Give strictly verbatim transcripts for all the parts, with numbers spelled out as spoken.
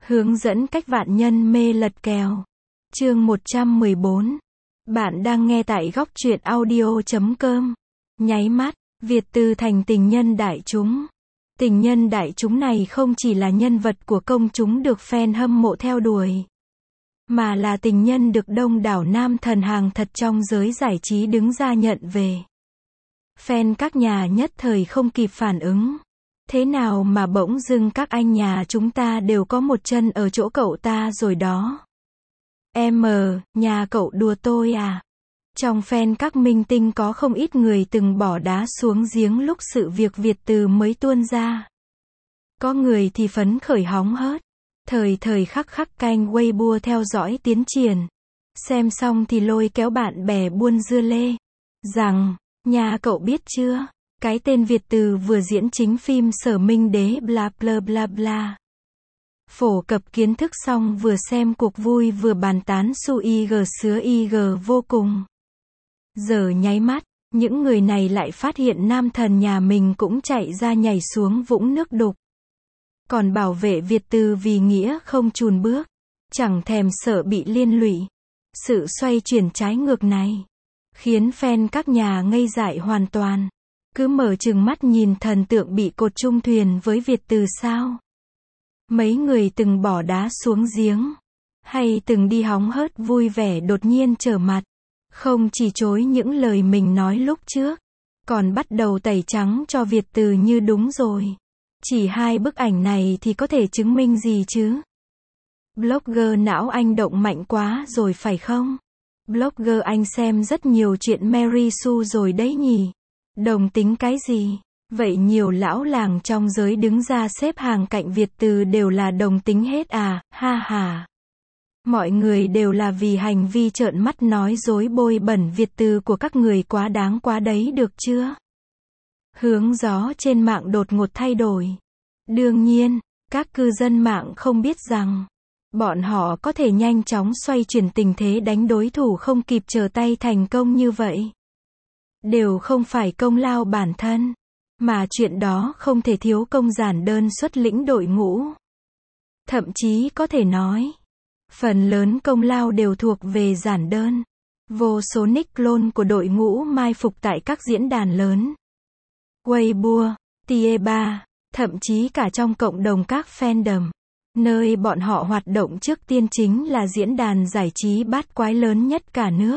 Hướng dẫn cách vạn nhân mê lật kèo. Chương một trăm mười bốn. Bạn đang nghe tại góc truyện audio chấm com. Nháy mắt, Việt Từ thành tình nhân đại chúng. Tình nhân đại chúng này không chỉ là nhân vật của công chúng được fan hâm mộ theo đuổi, mà là tình nhân được đông đảo nam thần hàng thật trong giới giải trí đứng ra nhận về. Fan các nhà nhất thời không kịp phản ứng. Thế nào mà bỗng dưng các anh nhà chúng ta đều có một chân ở chỗ cậu ta rồi đó. Em, nhà cậu đùa tôi à? Trong fan các minh tinh có không ít người từng bỏ đá xuống giếng lúc sự việc Việt Từ mới tuôn ra. Có người thì phấn khởi hóng hớt, thời thời khắc khắc canh Weibo theo dõi tiến triển. Xem xong thì lôi kéo bạn bè buôn dưa lê. Rằng, nhà cậu biết chưa? Cái tên Việt Từ vừa diễn chính phim Sở Minh Đế bla bla bla bla. Phổ cập kiến thức xong vừa xem cuộc vui vừa bàn tán su ig sứa ig vô cùng. Giờ nháy mắt, những người này lại phát hiện nam thần nhà mình cũng chạy ra nhảy xuống vũng nước đục. Còn bảo vệ Việt Từ vì nghĩa không chùn bước, chẳng thèm sợ bị liên lụy. Sự xoay chuyển trái ngược này khiến fan các nhà ngây dại hoàn toàn. Cứ mở trừng mắt nhìn thần tượng bị cột chung thuyền với Việt Từ sao? Mấy người từng bỏ đá xuống giếng, hay từng đi hóng hớt vui vẻ đột nhiên trở mặt, không chỉ chối những lời mình nói lúc trước, còn bắt đầu tẩy trắng cho Việt Từ như đúng rồi. Chỉ hai bức ảnh này thì có thể chứng minh gì chứ? Blogger não anh động mạnh quá rồi phải không? Blogger anh xem rất nhiều chuyện Mary Sue rồi đấy nhỉ? Đồng tính cái gì? Vậy nhiều lão làng trong giới đứng ra xếp hàng cạnh Việt Từ đều là đồng tính hết à, ha ha. Mọi người đều là vì hành vi trợn mắt nói dối bôi bẩn Việt Từ của các người quá đáng quá đấy được chưa? Hướng gió trên mạng đột ngột thay đổi. Đương nhiên, các cư dân mạng không biết rằng, bọn họ có thể nhanh chóng xoay chuyển tình thế đánh đối thủ không kịp trở tay thành công như vậy. Đều không phải công lao bản thân, mà chuyện đó không thể thiếu công giản đơn xuất lĩnh đội ngũ. Thậm chí có thể nói, phần lớn công lao đều thuộc về giản đơn. Vô số nick clone của đội ngũ mai phục tại các diễn đàn lớn, Weibo, Tieba, thậm chí cả trong cộng đồng các fandom, nơi bọn họ hoạt động trước tiên chính là diễn đàn giải trí bát quái lớn nhất cả nước.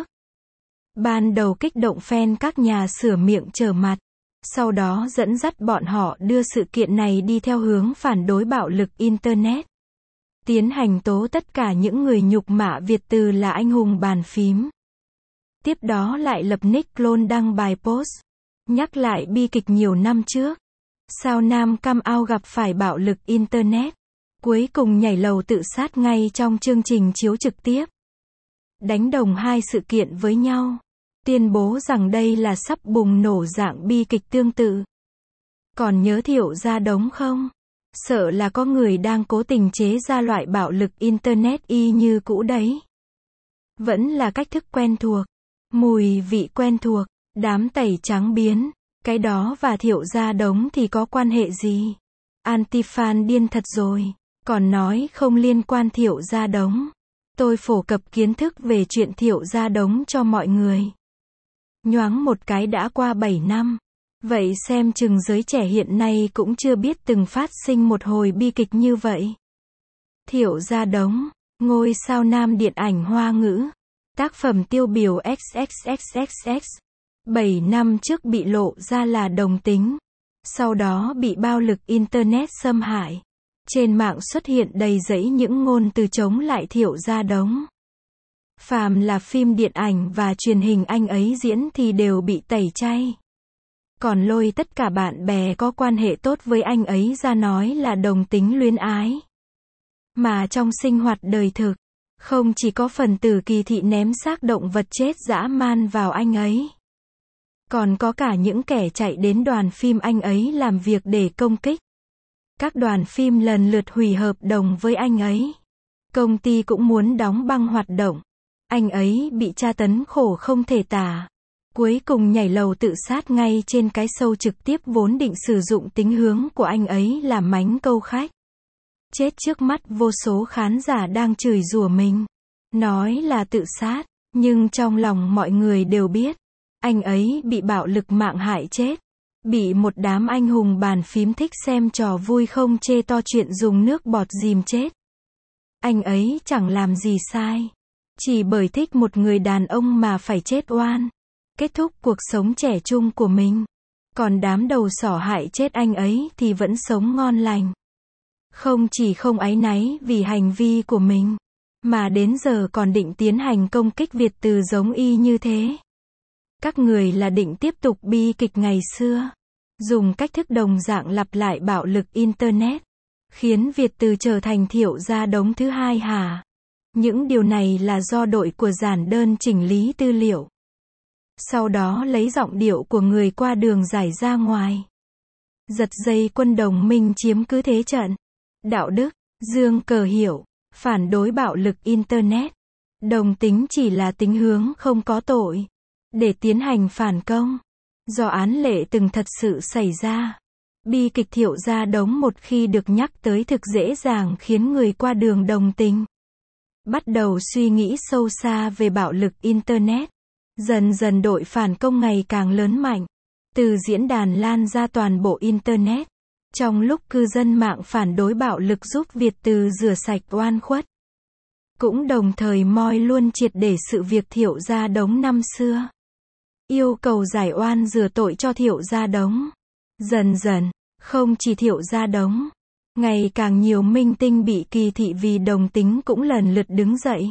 Ban đầu kích động fan các nhà sửa miệng trở mặt, sau đó dẫn dắt bọn họ đưa sự kiện này đi theo hướng phản đối bạo lực Internet. Tiến hành tố tất cả những người nhục mạ Việt Từ là anh hùng bàn phím. Tiếp đó lại lập nick clone đăng bài post, nhắc lại bi kịch nhiều năm trước. Sao nam cam ao gặp phải bạo lực Internet, cuối cùng nhảy lầu tự sát ngay trong chương trình chiếu trực tiếp. Đánh đồng hai sự kiện với nhau, tuyên bố rằng đây là sắp bùng nổ dạng bi kịch tương tự. Còn nhớ Thiệu Gia Đống không? Sợ là có người đang cố tình chế ra loại bạo lực Internet y như cũ đấy. Vẫn là cách thức quen thuộc, mùi vị quen thuộc, đám tẩy trắng biến. Cái đó và Thiệu Gia Đống thì có quan hệ gì? Anti-fan điên thật rồi, còn nói không liên quan Thiệu Gia Đống. Tôi phổ cập kiến thức về chuyện Thiệu Gia Đống cho mọi người. Nhoáng một cái đã qua bảy năm. Vậy xem chừng giới trẻ hiện nay cũng chưa biết từng phát sinh một hồi bi kịch như vậy. Thiệu Gia Đống, ngôi sao nam điện ảnh Hoa ngữ. Tác phẩm tiêu biểu xx xx xx. bảy năm trước bị lộ ra là đồng tính. Sau đó bị bạo lực Internet xâm hại. Trên mạng xuất hiện đầy dẫy những ngôn từ chống lại Thiệu Gia Đống. Phàm là phim điện ảnh và truyền hình anh ấy diễn thì đều bị tẩy chay. Còn lôi tất cả bạn bè có quan hệ tốt với anh ấy ra nói là đồng tính luyến ái. Mà trong sinh hoạt đời thực, không chỉ có phần tử kỳ thị ném xác động vật chết dã man vào anh ấy, còn có cả những kẻ chạy đến đoàn phim anh ấy làm việc để công kích. Các đoàn phim lần lượt hủy hợp đồng với anh ấy. Công ty cũng muốn đóng băng hoạt động. Anh ấy bị tra tấn khổ không thể tả. Cuối cùng nhảy lầu tự sát ngay trên cái show trực tiếp vốn định sử dụng tính hướng của anh ấy làm mánh câu khách. chết trước mắt vô số khán giả đang chửi rủa mình, nói là tự sát, nhưng trong lòng mọi người đều biết, anh ấy bị bạo lực mạng hại chết, bị một đám anh hùng bàn phím thích xem trò vui không chê to chuyện dùng nước bọt dìm chết. Anh ấy chẳng làm gì sai, chỉ bởi thích một người đàn ông mà phải chết oan, kết thúc cuộc sống trẻ trung của mình. Còn đám đầu sỏ hại chết anh ấy thì vẫn sống ngon lành. Không chỉ không áy náy vì hành vi của mình, mà đến giờ còn định tiến hành công kích Việt Từ giống y như thế. Các người là định tiếp tục bi kịch ngày xưa, dùng cách thức đồng dạng lặp lại bạo lực Internet, khiến Việt Từ trở thành Thiệu Gia Đống thứ hai hả? Những điều này là do đội của giản đơn chỉnh lý tư liệu. Sau đó lấy giọng điệu của người qua đường giải ra ngoài. Giật dây quân đồng minh chiếm cứ thế trận. Đạo đức, dương cờ hiệu, phản đối bạo lực Internet. Đồng tính chỉ là tính hướng không có tội. Để tiến hành phản công. Do án lệ từng thật sự xảy ra. Bi kịch Thiệu Gia Đống một khi được nhắc tới thực dễ dàng khiến người qua đường đồng tình. Bắt đầu suy nghĩ sâu xa về bạo lực Internet. Dần dần đội phản công ngày càng lớn mạnh. Từ diễn đàn lan ra toàn bộ Internet. Trong lúc cư dân mạng phản đối bạo lực giúp Việt Từ rửa sạch oan khuất. Cũng đồng thời moi luôn triệt để sự việc Thiệu Gia Đống năm xưa. Yêu cầu giải oan rửa tội cho Thiệu Gia Đống. Dần dần, không chỉ Thiệu Gia Đống, ngày càng nhiều minh tinh bị kỳ thị vì đồng tính cũng lần lượt đứng dậy.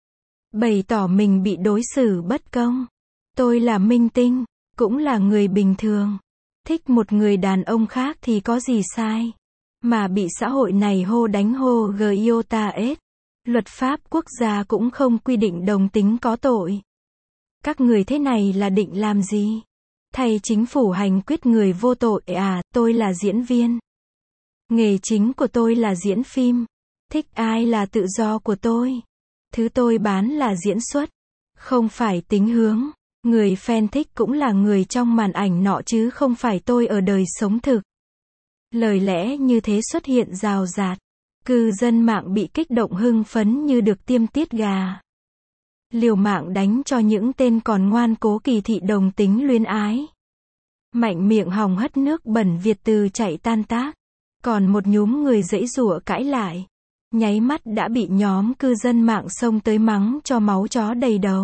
Bày tỏ mình bị đối xử bất công. Tôi là minh tinh, cũng là người bình thường. Thích một người đàn ông khác thì có gì sai. Mà bị xã hội này hô đánh hô giota ết. Luật pháp quốc gia cũng không quy định đồng tính có tội. Các người thế này là định làm gì? Thay chính phủ hành quyết người vô tội à, tôi là diễn viên. Nghề chính của tôi là diễn phim. Thích ai là tự do của tôi. Thứ tôi bán là diễn xuất. Không phải tính hướng. Người fan thích cũng là người trong màn ảnh nọ chứ không phải tôi ở đời sống thực. Lời lẽ như thế xuất hiện rào rạt. Cư dân mạng bị kích động hưng phấn như được tiêm tiết gà. Liều mạng đánh cho những tên còn ngoan cố kỳ thị đồng tính luyến ái. Mạnh miệng hòng hất nước bẩn Việt Từ chạy tan tác. Còn một nhúm người giãy giụa cãi lại. Nháy mắt đã bị nhóm cư dân mạng xông tới mắng cho máu chó đầy đầu.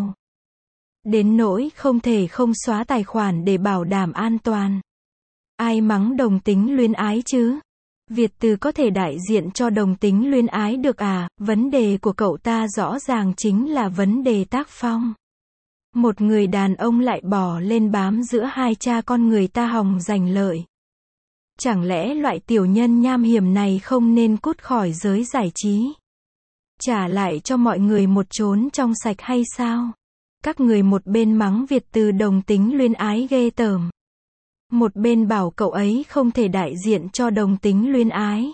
Đến nỗi không thể không xóa tài khoản để bảo đảm an toàn. Ai mắng đồng tính luyến ái chứ? Việt Từ có thể đại diện cho đồng tính luyến ái được à? Vấn đề của cậu ta rõ ràng chính là vấn đề tác phong. Một người đàn ông lại bỏ lên bám giữa hai cha con người ta hòng giành lợi. Chẳng lẽ loại tiểu nhân nham hiểm này không nên cút khỏi giới giải trí? Trả lại cho mọi người một chốn trong sạch hay sao? Các người một bên mắng Việt Từ đồng tính luyến ái ghê tởm. Một bên bảo cậu ấy không thể đại diện cho đồng tính luyến ái.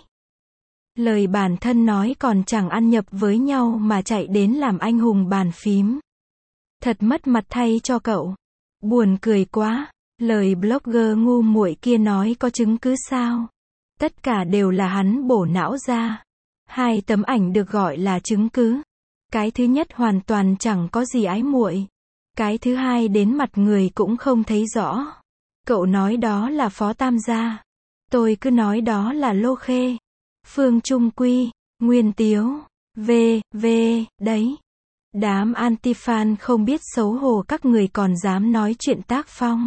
Lời bản thân nói còn chẳng ăn nhập với nhau mà chạy đến làm anh hùng bàn phím. Thật mất mặt thay cho cậu. Buồn cười quá. Lời blogger ngu muội kia nói có chứng cứ sao? Tất cả đều là hắn bổ não ra. Hai tấm ảnh được gọi là chứng cứ. Cái thứ nhất hoàn toàn chẳng có gì ái muội. Cái thứ hai đến mặt người cũng không thấy rõ. Cậu nói đó là Phó Tam Gia. Tôi cứ nói đó là Lô Khê, Phương Trung Quy, Nguyên Tiếu, v, v, đấy. Đám anti-fan không biết xấu hổ các người còn dám nói chuyện tác phong.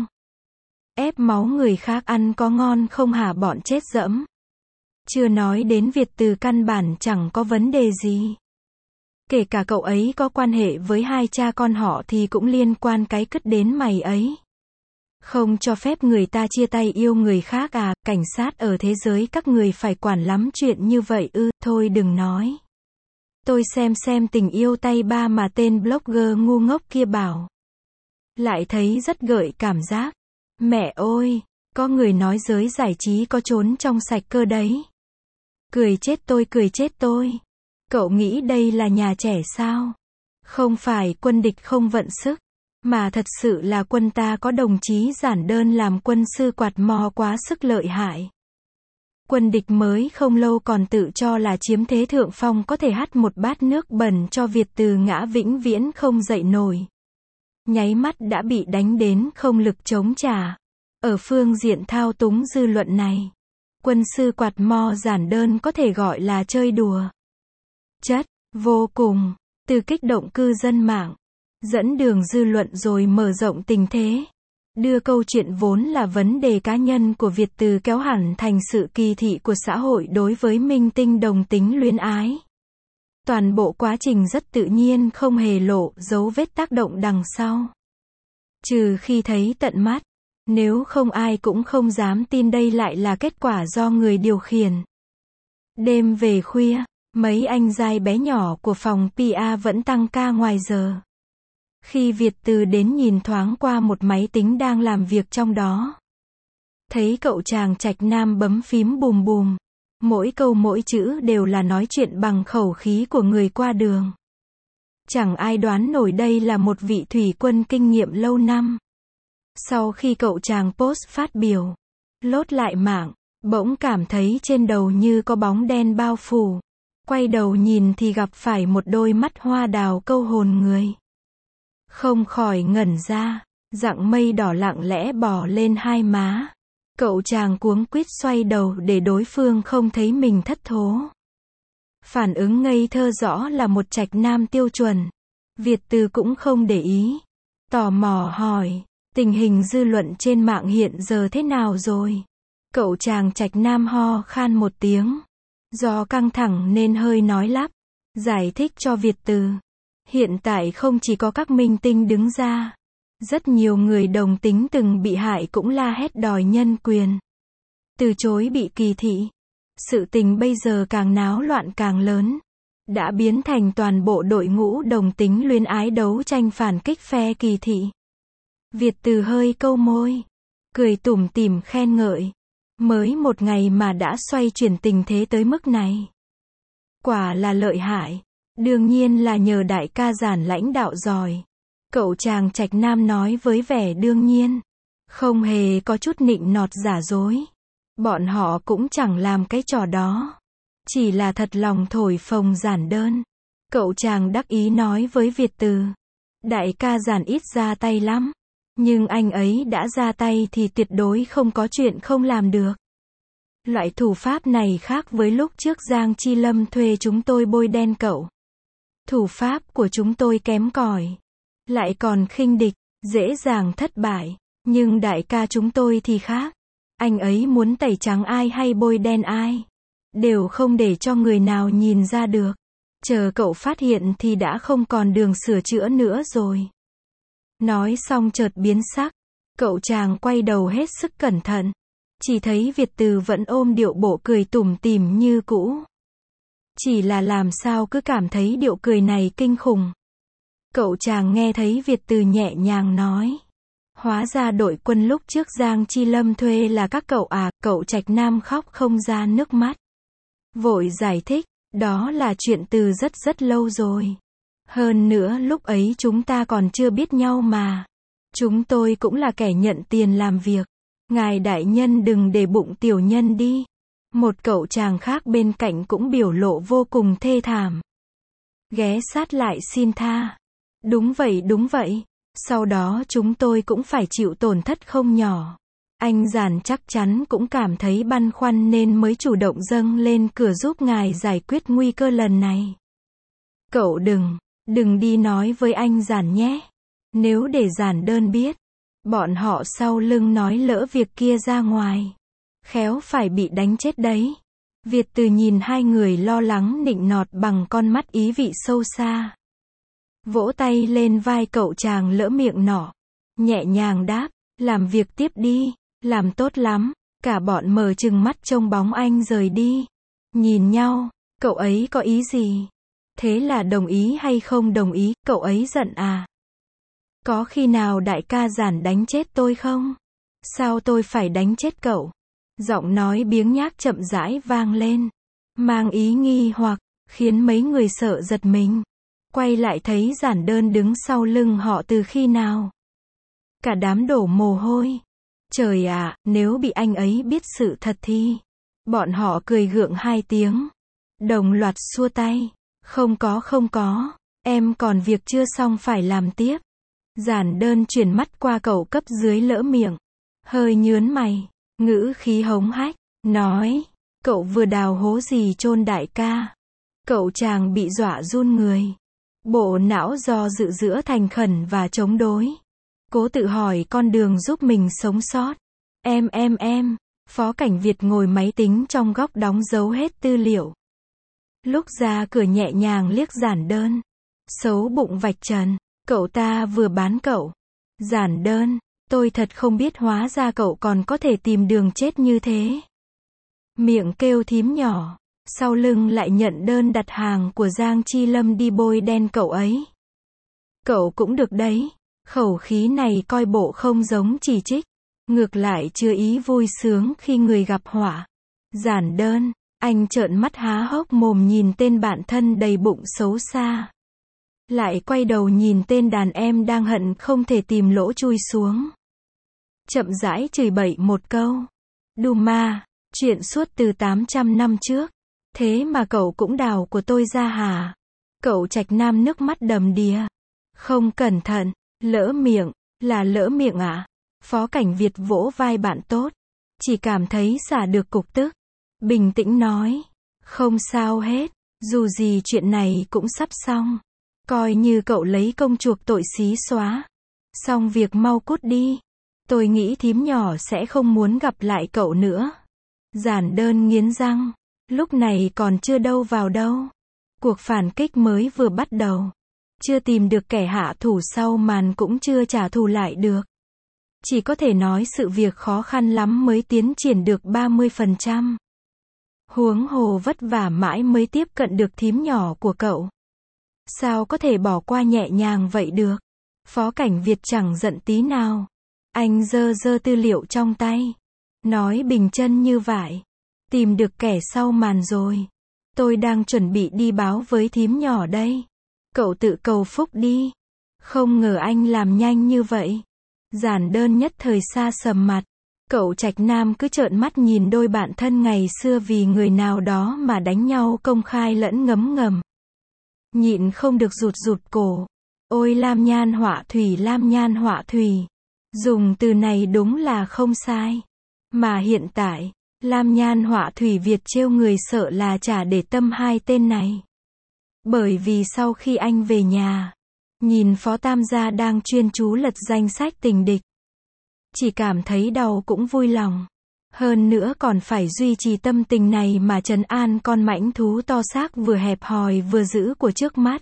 Ép máu người khác ăn có ngon không hả bọn chết dẫm. Chưa nói đến Việt Từ căn bản chẳng có vấn đề gì. Kể cả cậu ấy có quan hệ với hai cha con họ thì cũng liên quan cái cứt đến mày ấy. Không cho phép người ta chia tay yêu người khác à? Cảnh sát ở thế giới các người phải quản lắm chuyện như vậy ư? Thôi đừng nói. Tôi xem xem tình yêu tay ba mà tên blogger ngu ngốc kia bảo. Lại thấy rất gợi cảm giác. Mẹ ơi, có người nói giới giải trí có trốn trong sạch cơ đấy. Cười chết tôi, cười chết tôi. Cậu nghĩ đây là nhà trẻ sao? Không phải quân địch không vận sức, mà thật sự là quân ta có đồng chí giản đơn làm quân sư quạt mò quá sức lợi hại. Quân địch mới không lâu còn tự cho là chiếm thế thượng phong có thể hắt một bát nước bẩn cho Việt Từ ngã vĩnh viễn không dậy nổi. Nháy mắt đã bị đánh đến không lực chống trả. Ở phương diện thao túng dư luận này, quân sư quạt mo giản đơn có thể gọi là chơi đùa. Chất, vô cùng, từ kích động cư dân mạng, dẫn đường dư luận rồi mở rộng tình thế. Đưa câu chuyện vốn là vấn đề cá nhân của Việt Từ kéo hẳn thành sự kỳ thị của xã hội đối với minh tinh đồng tính luyến ái. Toàn bộ quá trình rất tự nhiên không hề lộ dấu vết tác động đằng sau. Trừ khi thấy tận mắt, nếu không ai cũng không dám tin đây lại là kết quả do người điều khiển. Đêm về khuya, mấy anh giai bé nhỏ của phòng pê e vẫn tăng ca ngoài giờ. Khi Việt Từ đến nhìn thoáng qua một máy tính đang làm việc trong đó. Thấy cậu chàng Trạch Nam bấm phím bùm bùm. Mỗi câu mỗi chữ đều là nói chuyện bằng khẩu khí của người qua đường. Chẳng ai đoán nổi đây là một vị thủy quân kinh nghiệm lâu năm. Sau khi cậu chàng post phát biểu, lốt lại mạng, bỗng cảm thấy trên đầu như có bóng đen bao phủ. Quay đầu nhìn thì gặp phải một đôi mắt hoa đào câu hồn người. Không khỏi ngẩn ra, dặng mây đỏ lặng lẽ bò lên hai má. Cậu chàng cuống quýt xoay đầu để đối phương không thấy mình thất thố. Phản ứng ngây thơ rõ là một Trạch Nam tiêu chuẩn. Việt Từ cũng không để ý. Tò mò hỏi, tình hình dư luận trên mạng hiện giờ thế nào rồi? Cậu chàng Trạch Nam ho khan một tiếng. Do căng thẳng nên hơi nói lắp. Giải thích cho Việt Từ. Hiện tại không chỉ có các minh tinh đứng ra. Rất nhiều người đồng tính từng bị hại cũng la hét đòi nhân quyền. Từ chối bị kỳ thị. Sự tình bây giờ càng náo loạn càng lớn. Đã biến thành toàn bộ đội ngũ đồng tính luyến ái đấu tranh phản kích phe kỳ thị. Việt Từ hơi câu môi. Cười tủm tỉm khen ngợi. Mới một ngày mà đã xoay chuyển tình thế tới mức này. Quả là lợi hại. Đương nhiên là nhờ đại ca Giản lãnh đạo giỏi. Cậu chàng Trạch Nam nói với vẻ đương nhiên. Không hề có chút nịnh nọt giả dối. Bọn họ cũng chẳng làm cái trò đó. Chỉ là thật lòng thổi phồng giản đơn. Cậu chàng đắc ý nói với Việt Từ. Đại ca Giản ít ra tay lắm. Nhưng anh ấy đã ra tay thì tuyệt đối không có chuyện không làm được. Loại thủ pháp này khác với lúc trước Giang Chi Lâm thuê chúng tôi bôi đen cậu. Thủ pháp của chúng tôi kém cỏi. Lại còn khinh địch, dễ dàng thất bại. Nhưng đại ca chúng tôi thì khác. Anh ấy muốn tẩy trắng ai hay bôi đen ai. Đều không để cho người nào nhìn ra được. Chờ cậu phát hiện thì đã không còn đường sửa chữa nữa rồi. Nói xong chợt biến sắc. Cậu chàng quay đầu hết sức cẩn thận. Chỉ thấy Việt Từ vẫn ôm điệu bộ cười tủm tỉm như cũ. Chỉ là làm sao cứ cảm thấy điệu cười này kinh khủng. Cậu chàng nghe thấy Việt Từ nhẹ nhàng nói. Hóa ra đội quân lúc trước Giang Chi Lâm thuê là các cậu à, cậu Trạch Nam khóc không ra nước mắt. Vội giải thích, đó là chuyện từ rất rất lâu rồi. Hơn nữa lúc ấy chúng ta còn chưa biết nhau mà. Chúng tôi cũng là kẻ nhận tiền làm việc. Ngài đại nhân đừng để bụng tiểu nhân đi. Một cậu chàng khác bên cạnh cũng biểu lộ vô cùng thê thảm. Ghé sát lại xin tha. Đúng vậy đúng vậy. Sau đó chúng tôi cũng phải chịu tổn thất không nhỏ. Anh Giản chắc chắn cũng cảm thấy băn khoăn nên mới chủ động dâng lên cửa giúp ngài giải quyết nguy cơ lần này. Cậu đừng, đừng đi nói với anh Giản nhé. Nếu để Giản đơn biết, bọn họ sau lưng nói lỡ việc kia ra ngoài. Khéo phải bị đánh chết đấy. Việt Từ nhìn hai người lo lắng nịnh nọt bằng con mắt ý vị sâu xa. Vỗ tay lên vai cậu chàng lỡ miệng nọ. Nhẹ nhàng đáp, làm việc tiếp đi, làm tốt lắm. Cả bọn mở trừng mắt trông bóng anh rời đi. Nhìn nhau, cậu ấy có ý gì? Thế là đồng ý hay không đồng ý, cậu ấy giận à? Có khi nào đại ca Giản đánh chết tôi không? Sao tôi phải đánh chết cậu? Giọng nói biếng nhác chậm rãi vang lên. Mang ý nghi hoặc, khiến mấy người sợ giật mình. Quay lại thấy Giản đơn đứng sau lưng họ từ khi nào. Cả đám đổ mồ hôi. Trời ạ, nếu bị anh ấy biết sự thật thì. Bọn họ cười gượng hai tiếng. Đồng loạt xua tay. Không có không có. Em còn việc chưa xong phải làm tiếp. Giản Đơn chuyển mắt qua cậu cấp dưới lỡ miệng. Hơi nhớn mày. Ngữ khí hống hách. Nói. Cậu vừa đào hố gì chôn đại ca. Cậu chàng bị dọa run người. Bộ não do dự giữa thành khẩn và chống đối. Cố tự hỏi con đường giúp mình sống sót. Em em em. Phó Cảnh Việt ngồi máy tính trong góc đóng dấu hết tư liệu. Lúc ra cửa nhẹ nhàng liếc Giản Đơn. Xấu bụng vạch trần. Cậu ta vừa bán cậu. Giản Đơn. Tôi thật không biết hóa ra cậu còn có thể tìm đường chết như thế. Miệng kêu thím nhỏ. Sau lưng lại nhận đơn đặt hàng của Giang Chi Lâm đi bôi đen cậu ấy. Cậu cũng được đấy. Khẩu khí này coi bộ không giống chỉ trích. Ngược lại chưa ý vui sướng khi người gặp họa. Giản Đơn. Anh trợn mắt há hốc mồm nhìn tên bạn thân đầy bụng xấu xa. Lại quay đầu nhìn tên đàn em đang hận không thể tìm lỗ chui xuống. Chậm rãi chửi bậy một câu. Đù ma, chuyện suốt từ tám trăm năm trước. Thế mà cậu cũng đào của tôi ra hả? Cậu Trạch Nam nước mắt đầm đìa. Không cẩn thận, lỡ miệng, là lỡ miệng ạ. À? Phó Cảnh Việt vỗ vai bạn tốt. Chỉ cảm thấy xả được cục tức. Bình tĩnh nói. Không sao hết, dù gì chuyện này cũng sắp xong. Coi như cậu lấy công chuộc tội xí xóa. Xong việc mau cút đi. Tôi nghĩ thím nhỏ sẽ không muốn gặp lại cậu nữa. Giản Đơn nghiến răng. Lúc này còn chưa đâu vào đâu. Cuộc phản kích mới vừa bắt đầu. Chưa tìm được kẻ hạ thủ sau màn cũng chưa trả thù lại được. Chỉ có thể nói sự việc khó khăn lắm mới tiến triển được ba mươi phần trăm. Huống hồ vất vả mãi mới tiếp cận được thím nhỏ của cậu. Sao có thể bỏ qua nhẹ nhàng vậy được? Phó Cảnh Việt chẳng giận tí nào. Anh giơ giơ tư liệu trong tay. Nói bình chân như vậy. Tìm được kẻ sau màn rồi. Tôi đang chuẩn bị đi báo với thím nhỏ đây. Cậu tự cầu phúc đi. Không ngờ anh làm nhanh như vậy. Giản Đơn nhất thời xa sầm mặt. Cậu Trạch Nam cứ trợn mắt nhìn đôi bạn thân ngày xưa vì người nào đó mà đánh nhau công khai lẫn ngấm ngầm. Nhịn không được rụt rụt cổ. Ôi lam nhan họa thủy, lam nhan họa thủy. Dùng từ này đúng là không sai. Mà hiện tại, lam nhan họa thủy Việt trêu người sợ là chả để tâm hai tên này. Bởi vì sau khi anh về nhà, nhìn Phó Tam gia đang chuyên chú lật danh sách tình địch. Chỉ cảm thấy đau cũng vui lòng. Hơn nữa còn phải duy trì tâm tình này mà trấn an con mãnh thú to xác vừa hẹp hòi vừa dữ của trước mắt.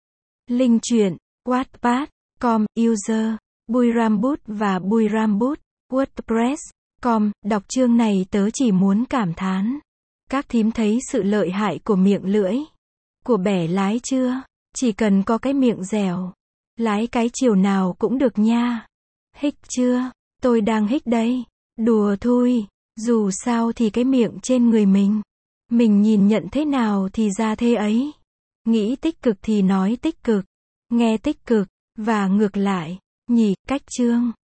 Linh truyện, Wattpad, com, user, Buiramboot và Buiramboot, WordPress, com, đọc chương này tớ chỉ muốn cảm thán. Các thím thấy sự lợi hại của miệng lưỡi. Của bẻ lái chưa? Chỉ cần có cái miệng dẻo. Lái cái chiều nào cũng được nha. Hích chưa? Tôi đang hích đây. Đùa thôi. Dù sao thì cái miệng trên người mình. Mình nhìn nhận thế nào thì ra thế ấy. Nghĩ tích cực thì nói tích cực. Nghe tích cực. Và ngược lại. Nhỉ, cách chương.